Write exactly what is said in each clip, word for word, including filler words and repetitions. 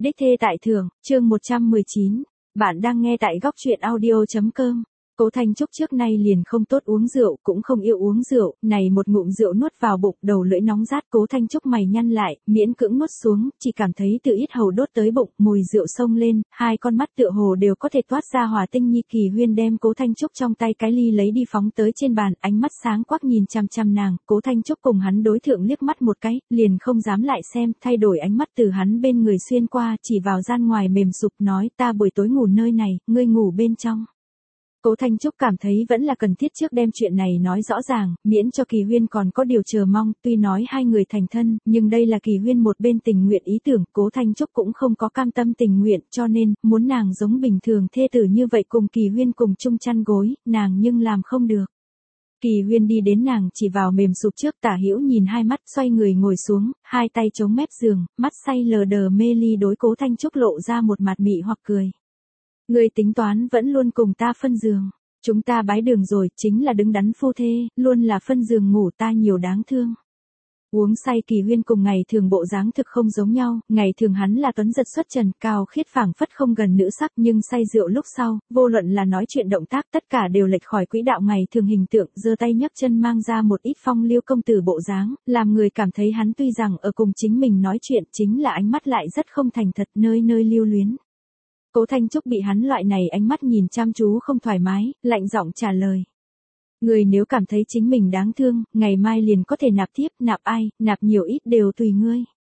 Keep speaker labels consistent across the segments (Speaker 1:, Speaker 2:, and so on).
Speaker 1: Đích thê tại thưởng, chương một trăm mười chín. Bạn đang nghe tại góc truyện audio.com. Cố Thanh Trúc trước nay liền không tốt uống rượu, cũng không yêu uống rượu, này một ngụm rượu nuốt vào bụng, đầu lưỡi nóng rát, Cố Thanh Trúc mày nhăn lại, miễn cưỡng nuốt xuống, chỉ cảm thấy từ yết hầu đốt tới bụng, mùi rượu xông lên, hai con mắt tựa hồ đều có thể toát ra hỏa tinh nhi. Kỳ Huyên đem Cố Thanh Trúc trong tay cái ly lấy đi phóng tới trên bàn, ánh mắt sáng quắc nhìn chằm chằm nàng. Cố Thanh Trúc cùng hắn đối thượng liếc mắt một cái, liền không dám lại xem, thay đổi ánh mắt từ hắn bên người xuyên qua, chỉ vào gian ngoài mềm sụp nói, ta buổi tối ngủ nơi này, ngươi ngủ bên trong. Cố Thanh Trúc cảm thấy vẫn là cần thiết trước đem chuyện này nói rõ ràng, miễn cho Kỳ Huyên còn có điều chờ mong, tuy nói hai người thành thân, nhưng đây là Kỳ Huyên một bên tình nguyện ý tưởng, Cố Thanh Trúc cũng không có cam tâm tình nguyện, cho nên, muốn nàng giống bình thường thê tử như vậy cùng Kỳ Huyên cùng chung chăn gối, nàng nhưng làm không được. Kỳ Huyên đi đến nàng chỉ vào mềm sụp trước, tả hữu nhìn hai mắt, xoay người ngồi xuống, hai tay chống mép giường, mắt say lờ đờ mê ly đối Cố Thanh Trúc lộ ra một mặt mị hoặc cười. Ngươi tính toán vẫn luôn cùng ta phân giường. Chúng ta bái đường rồi, chính là đứng đắn phu thê, luôn là phân giường ngủ, ta nhiều đáng thương. Uống say Kỳ Huyên cùng ngày thường bộ dáng thực không giống nhau, ngày thường hắn là tuấn giật xuất trần, cao khiết phảng phất không gần nữ sắc, nhưng say rượu lúc sau, vô luận là nói chuyện động tác tất cả đều lệch khỏi quỹ đạo ngày thường hình tượng, giơ tay nhấc chân mang ra một ít phong lưu công tử bộ dáng, làm người cảm thấy hắn tuy rằng ở cùng chính mình nói chuyện, chính là ánh mắt lại rất không thành thật, nơi nơi lưu luyến. Cố Thanh Trúc bị hắn loại này ánh mắt nhìn chăm chú không thoải mái, lạnh giọng trả lời. Người nếu cảm thấy chính mình đáng thương, ngày mai liền có thể nạp tiếp, nạp ai, nạp nhiều ít đều tùy ngươi.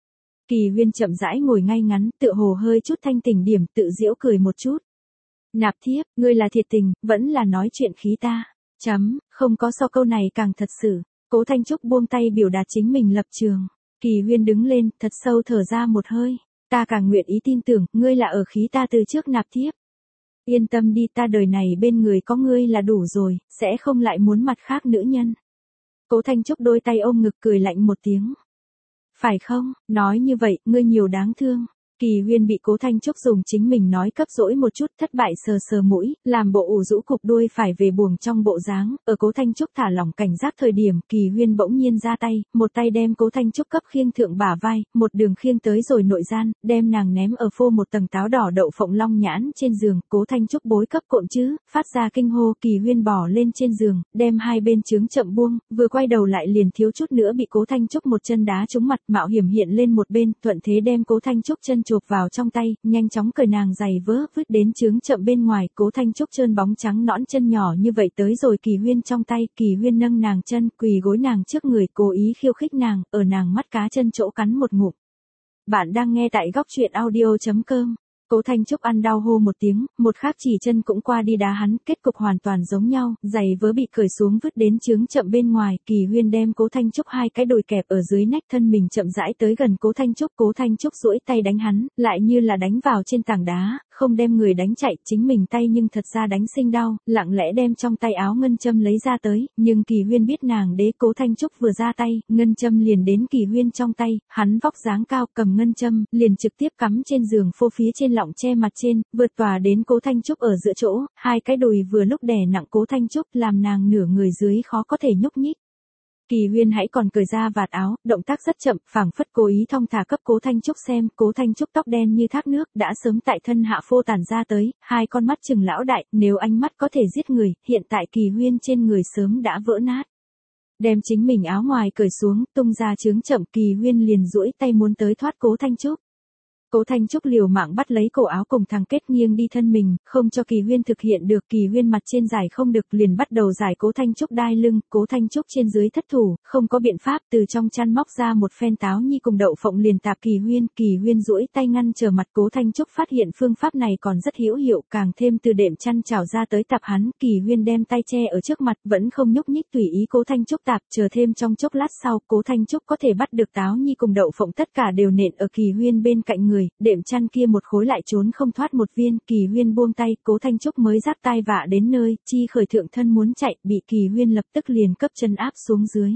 Speaker 1: Kỳ Huyên chậm rãi ngồi ngay ngắn, tựa hồ hơi chút thanh tỉnh điểm, tự giễu cười một chút. Nạp tiếp, ngươi là thiệt tình, vẫn là nói chuyện khí ta. Chấm, không có sau câu này càng thật sự. Cố Thanh Trúc buông tay biểu đạt chính mình lập trường. Kỳ Huyên đứng lên, thật sâu thở ra một hơi. Ta càng nguyện ý tin tưởng, ngươi là ở khí ta từ trước nạp tiếp. Yên tâm đi, ta đời này bên người có ngươi là đủ rồi, sẽ không lại muốn mặt khác nữ nhân. Cố Thanh Trúc đôi tay ôm ngực cười lạnh một tiếng. Phải không, nói như vậy, ngươi nhiều đáng thương. Kỳ Huyên bị Cố Thanh Trúc dùng chính mình nói cấp dỗi một chút, thất bại sờ sờ mũi, làm bộ ủ rũ cục đuôi phải về buồng trong bộ dáng, ở Cố Thanh Trúc thả lỏng cảnh giác thời điểm, Kỳ Huyên bỗng nhiên ra tay, một tay đem Cố Thanh Trúc cấp khiêng thượng bả vai, một đường khiêng tới rồi nội gian, đem nàng ném ở phô một tầng táo đỏ đậu phộng long nhãn trên giường, Cố Thanh Trúc bối cấp cộm chứ, phát ra kinh hô, Kỳ Huyên bỏ lên trên giường, đem hai bên chướng chậm buông, vừa quay đầu lại liền thiếu chút nữa bị Cố Thanh Trúc một chân đá trúng mặt, mạo hiểm hiện lên một bên, thuận thế đem Cố Thanh Trúc chân chụp vào trong tay, nhanh chóng cởi nàng giày vớ, vứt đến chướng chậm bên ngoài, Cố Thanh Trúc trơn bóng trắng nõn chân nhỏ như vậy tới rồi Kỳ Huyên trong tay, Kỳ Huyên nâng nàng chân, quỳ gối nàng trước người, cố ý khiêu khích nàng, ở nàng mắt cá chân chỗ cắn một ngụm. Bạn đang nghe tại góc truyện audio.com. Cố Thanh Trúc ăn đau hô một tiếng, một khác chỉ chân cũng qua đi đá hắn, kết cục hoàn toàn giống nhau, giày vớ bị cởi xuống vứt đến chướng chậm bên ngoài, Kỳ Huyên đem Cố Thanh Trúc hai cái đùi kẹp ở dưới nách, thân mình chậm rãi tới gần Cố Thanh Trúc, Cố Thanh Trúc duỗi tay đánh hắn, lại như là đánh vào trên tảng đá, không đem người đánh chạy, chính mình tay nhưng thật ra đánh sinh đau, lặng lẽ đem trong tay áo ngân châm lấy ra tới, nhưng Kỳ Huyên biết nàng đế, Cố Thanh Trúc vừa ra tay, ngân châm liền đến Kỳ Huyên trong tay, hắn vóc dáng cao, cầm ngân châm, liền trực tiếp cắm trên giường phô phía trên lọng che mặt trên, vượt tòa đến Cố Thanh Trúc ở giữa chỗ, hai cái đùi vừa lúc đè nặng Cố Thanh Trúc, làm nàng nửa người dưới khó có thể nhúc nhích. Kỳ Huyên hãy còn cởi ra vạt áo, động tác rất chậm, phảng phất cố ý thong thả cấp Cố Thanh Trúc xem, Cố Thanh Trúc tóc đen như thác nước, đã sớm tại thân hạ phô tản ra tới, hai con mắt trừng lão đại, nếu ánh mắt có thể giết người, hiện tại Kỳ Huyên trên người sớm đã vỡ nát. Đem chính mình áo ngoài cởi xuống, tung ra chướng chậm, Kỳ Huyên liền duỗi tay muốn tới thoát Cố Thanh Trúc. Cố Thanh Trúc liều mạng bắt lấy cổ áo cùng thằng kết nghiêng đi thân mình, không cho Kỳ Huyên thực hiện được, Kỳ Huyên mặt trên giải không được liền bắt đầu giải Cố Thanh Trúc đai lưng, Cố Thanh Trúc trên dưới thất thủ, không có biện pháp, từ trong chăn móc ra một phen táo nhi cùng đậu phộng liền tạp Kỳ Huyên, Kỳ Huyên duỗi tay ngăn trở mặt, Cố Thanh Trúc phát hiện phương pháp này còn rất hữu hiệu, càng thêm từ đệm chăn trào ra tới tạp hắn, Kỳ Huyên đem tay che ở trước mặt, vẫn không nhúc nhích tùy ý Cố Thanh Trúc tạp, chờ thêm trong chốc lát sau, Cố Thanh Trúc có thể bắt được táo nhi cùng đậu phộng tất cả đều nện ở Kỳ Huyên bên cạnh người. Đệm chăn kia một khối lại trốn không thoát một viên, Kỳ Huyên buông tay, Cố Thanh Trúc mới giáp tai vạ đến nơi, chi khởi thượng thân muốn chạy, bị Kỳ Huyên lập tức liền cấp chân áp xuống dưới.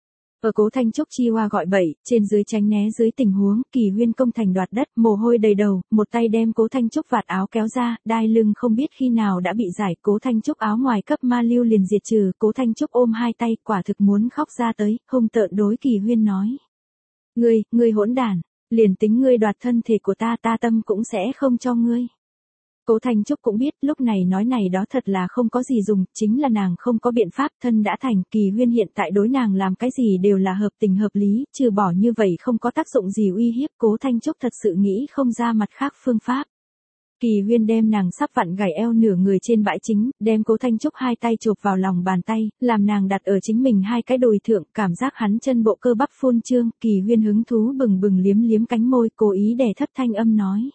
Speaker 1: Ở Cố Thanh Trúc chi hoa gọi bậy, trên dưới tránh né dưới tình huống, Kỳ Huyên công thành đoạt đất, mồ hôi đầy đầu, một tay đem Cố Thanh Trúc vạt áo kéo ra, đai lưng không biết khi nào đã bị giải, Cố Thanh Trúc áo ngoài cấp ma lưu liền diệt trừ, Cố Thanh Trúc ôm hai tay, quả thực muốn khóc ra tới, hung tợn đối Kỳ Huyên nói. Ngươi, ngươi hỗn đản. Liền tính ngươi đoạt thân thể của ta ta tâm cũng sẽ không cho ngươi. Cố Thanh Trúc cũng biết lúc này nói này đó thật là không có gì dùng, chính là nàng không có biện pháp, thân đã thành, Kỳ Huyên hiện tại đối nàng làm cái gì đều là hợp tình hợp lý, trừ bỏ như vậy không có tác dụng gì uy hiếp, Cố Thanh Trúc thật sự nghĩ không ra mặt khác phương pháp. Kỳ Huyên đem nàng sắp vặn gãy eo nửa người trên bãi chính, đem Cố Thanh Trúc hai tay chụp vào lòng bàn tay, làm nàng đặt ở chính mình hai cái đùi thượng, cảm giác hắn chân bộ cơ bắp phun trương, Kỳ Huyên hứng thú bừng bừng liếm liếm cánh môi, cố ý đè thấp thanh âm nói.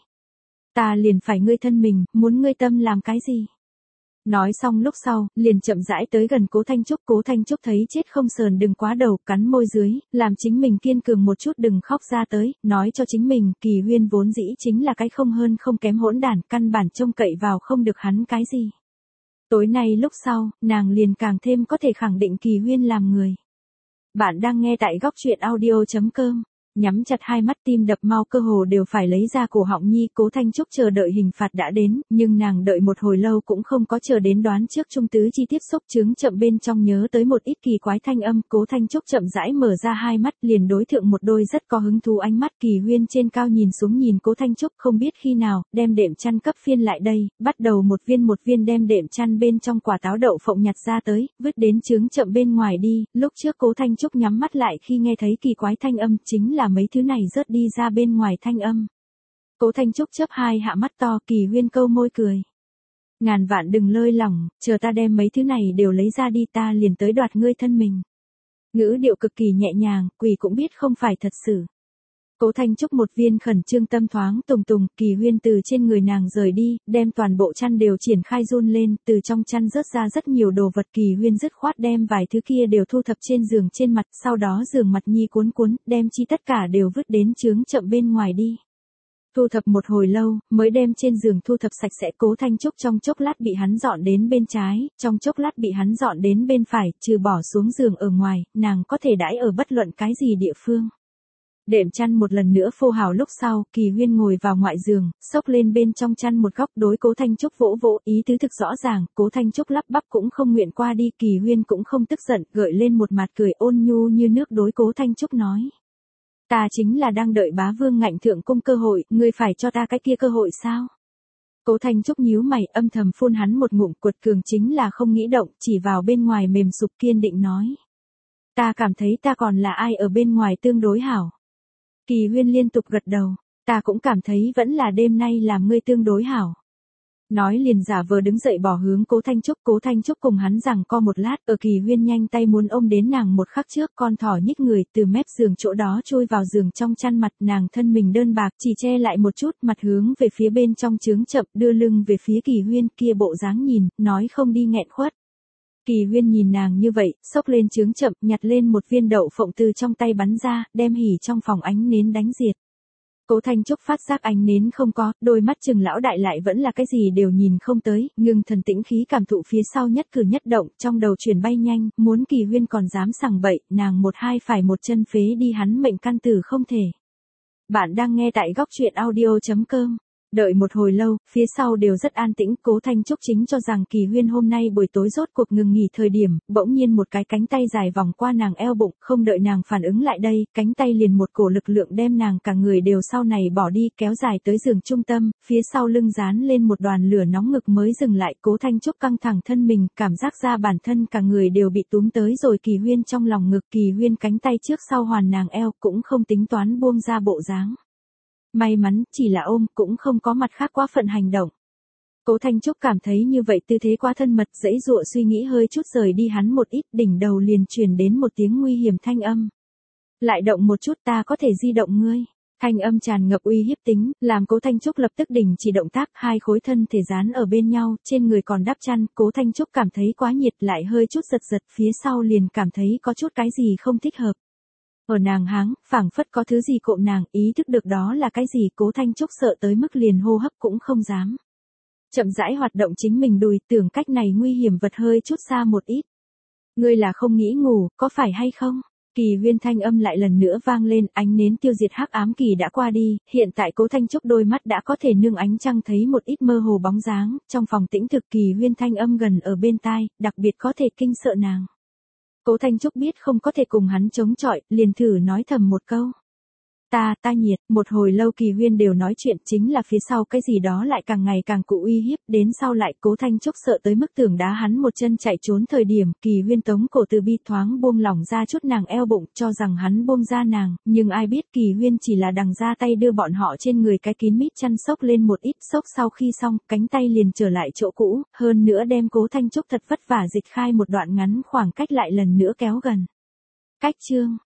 Speaker 1: Ta liền phải ngươi thân mình, muốn ngươi tâm làm cái gì? Nói xong lúc sau, liền chậm rãi tới gần Cố Thanh Trúc, Cố Thanh Trúc thấy chết không sờn đừng quá đầu, cắn môi dưới, làm chính mình kiên cường một chút đừng khóc ra tới, nói cho chính mình, Kỳ Huyên vốn dĩ chính là cái không hơn không kém hỗn đản, căn bản trông cậy vào không được hắn cái gì. Tối nay lúc sau, nàng liền càng thêm có thể khẳng định Kỳ Huyên làm người. Bạn đang nghe tại góc truyện audio chấm com. Nhắm chặt hai mắt tim đập mau cơ hồ đều phải lấy ra cổ họng nhi, Cố Thanh Trúc chờ đợi hình phạt đã đến, nhưng nàng đợi một hồi lâu cũng không có chờ đến đoán trước trung tứ chi tiếp xúc chứng chậm bên trong nhớ tới một ít kỳ quái thanh âm, Cố Thanh Trúc chậm rãi mở ra hai mắt liền đối thượng một đôi rất có hứng thú ánh mắt, Kỳ Huyên trên cao nhìn xuống nhìn Cố Thanh Trúc không biết khi nào, đem đệm chăn cấp phiên lại đây, bắt đầu một viên một viên đem đệm chăn bên trong quả táo đậu phộng nhặt ra tới, vứt đến chứng chậm bên ngoài đi, lúc trước Cố Thanh Trúc nhắm mắt lại khi nghe thấy kỳ quái thanh âm chính là là mấy thứ này rớt đi ra bên ngoài thanh âm. Cố Thanh Trúc chớp hai hạ mắt to, Kỳ Huyên câu môi cười. Ngàn vạn đừng lơi lỏng, chờ ta đem mấy thứ này đều lấy ra đi ta liền tới đoạt ngươi thân mình. Ngữ điệu cực kỳ nhẹ nhàng, quỷ cũng biết không phải thật sự. Cố Thanh Trúc một viên khẩn trương tâm thoáng tùng tùng, Kỳ Huyên từ trên người nàng rời đi, đem toàn bộ chăn đều triển khai run lên, từ trong chăn rớt ra rất nhiều đồ vật, Kỳ Huyên dứt khoát đem vài thứ kia đều thu thập trên giường trên mặt, sau đó giường mặt nhi cuốn cuốn, đem chi tất cả đều vứt đến chướng chậm bên ngoài đi. Thu thập một hồi lâu, mới đem trên giường thu thập sạch sẽ, Cố Thanh Trúc trong chốc lát bị hắn dọn đến bên trái, trong chốc lát bị hắn dọn đến bên phải, trừ bỏ xuống giường ở ngoài, nàng có thể đãi ở bất luận cái gì địa phương. Đệm chăn một lần nữa phô hào lúc sau, Kỳ Huyên ngồi vào ngoại giường, xốc lên bên trong chăn một góc đối Cố Thanh Trúc vỗ vỗ, ý tứ thực rõ ràng, Cố Thanh Trúc lắp bắp cũng không nguyện qua đi, Kỳ Huyên cũng không tức giận, gợi lên một mặt cười ôn nhu như nước đối Cố Thanh Trúc nói. Ta chính là đang đợi bá vương ngạnh thượng cung cơ hội, ngươi phải cho ta cái kia cơ hội sao? Cố Thanh Trúc nhíu mày âm thầm phun hắn một ngụm, quật cường chính là không nghĩ động, chỉ vào bên ngoài mềm sụp kiên định nói. Ta cảm thấy ta còn là ai ở bên ngoài tương đối hảo. Kỳ Huyên liên tục gật đầu, ta cũng cảm thấy vẫn là đêm nay làm ngươi tương đối hảo. Nói liền giả vờ đứng dậy bỏ hướng Cố Thanh Trúc, Cố Thanh Trúc cùng hắn giằng co một lát, ở Kỳ Huyên nhanh tay muốn ôm đến nàng một khắc trước, con thỏ nhích người từ mép giường chỗ đó chui vào giường trong chăn mặt, nàng thân mình đơn bạc chỉ che lại một chút, mặt hướng về phía bên trong chướng chậm, đưa lưng về phía Kỳ Huyên, kia bộ dáng nhìn, nói không đi nghẹn khuất. Kỳ Huyên nhìn nàng như vậy, xốc lên chướng chậm, nhặt lên một viên đậu phộng từ trong tay bắn ra, đem hỉ trong phòng ánh nến đánh diệt. Cố Thanh Trúc phát giác ánh nến không có, đôi mắt trừng lão đại lại vẫn là cái gì đều nhìn không tới, ngưng thần tĩnh khí cảm thụ phía sau nhất cử nhất động, trong đầu chuyển bay nhanh, muốn Kỳ Huyên còn dám sằng bậy, nàng một hai phải một chân phế đi hắn mệnh căn tử không thể. Bạn đang nghe tại góc truyện audio chấm com. Đợi một hồi lâu, phía sau đều rất an tĩnh, Cố Thanh Trúc chính cho rằng Kỳ Huyên hôm nay buổi tối rốt cuộc ngừng nghỉ thời điểm, bỗng nhiên một cái cánh tay dài vòng qua nàng eo bụng, không đợi nàng phản ứng lại đây, cánh tay liền một cổ lực lượng đem nàng cả người đều sau này bỏ đi, kéo dài tới giường trung tâm, phía sau lưng dán lên một đoàn lửa nóng ngực mới dừng lại, Cố Thanh Trúc căng thẳng thân mình, cảm giác ra bản thân cả người đều bị túm tới rồi Kỳ Huyên trong lòng ngực, Kỳ Huyên cánh tay trước sau hoàn nàng eo, cũng không tính toán buông ra bộ dáng. May mắn, chỉ là ôm, cũng không có mặt khác quá phận hành động. Cố Thanh Trúc cảm thấy như vậy tư thế quá thân mật, dãy dụa suy nghĩ hơi chút rời đi hắn một ít, đỉnh đầu liền truyền đến một tiếng nguy hiểm thanh âm. Lại động một chút ta có thể di động ngươi. Thanh âm tràn ngập uy hiếp tính, làm Cố Thanh Trúc lập tức đình chỉ động tác, hai khối thân thể dán ở bên nhau, trên người còn đắp chăn, Cố Thanh Trúc cảm thấy quá nhiệt lại hơi chút giật giật, phía sau liền cảm thấy có chút cái gì không thích hợp. Ở nàng háng, phảng phất có thứ gì cộm nàng, ý thức được đó là cái gì, Cố Thanh Trúc sợ tới mức liền hô hấp cũng không dám. Chậm rãi hoạt động chính mình đùi, tưởng cách này nguy hiểm vật hơi chút xa một ít. Ngươi là không nghĩ ngủ, có phải hay không? Kỳ Huyên thanh âm lại lần nữa vang lên, ánh nến tiêu diệt hắc ám kỳ đã qua đi, hiện tại Cố Thanh Trúc đôi mắt đã có thể nương ánh trăng thấy một ít mơ hồ bóng dáng, trong phòng tĩnh thực Kỳ Huyên thanh âm gần ở bên tai, đặc biệt có thể kinh sợ nàng. Cố Thanh Trúc biết không có thể cùng hắn chống chọi, liền thử nói thầm một câu. Ta, ta nhiệt, một hồi lâu Kỳ Huyên đều nói chuyện, chính là phía sau cái gì đó lại càng ngày càng cụ uy hiếp, đến sau lại Cố Thanh Trúc sợ tới mức tưởng đá hắn một chân chạy trốn thời điểm, Kỳ Huyên tống cổ từ bi thoáng buông lỏng ra chút nàng eo bụng, cho rằng hắn buông ra nàng, nhưng ai biết Kỳ Huyên chỉ là đằng ra tay đưa bọn họ trên người cái kín mít chăn xốc lên một ít, xốc sau khi xong, cánh tay liền trở lại chỗ cũ, hơn nữa đem Cố Thanh Trúc thật vất vả dịch khai một đoạn ngắn khoảng cách lại lần nữa kéo gần. Cách chương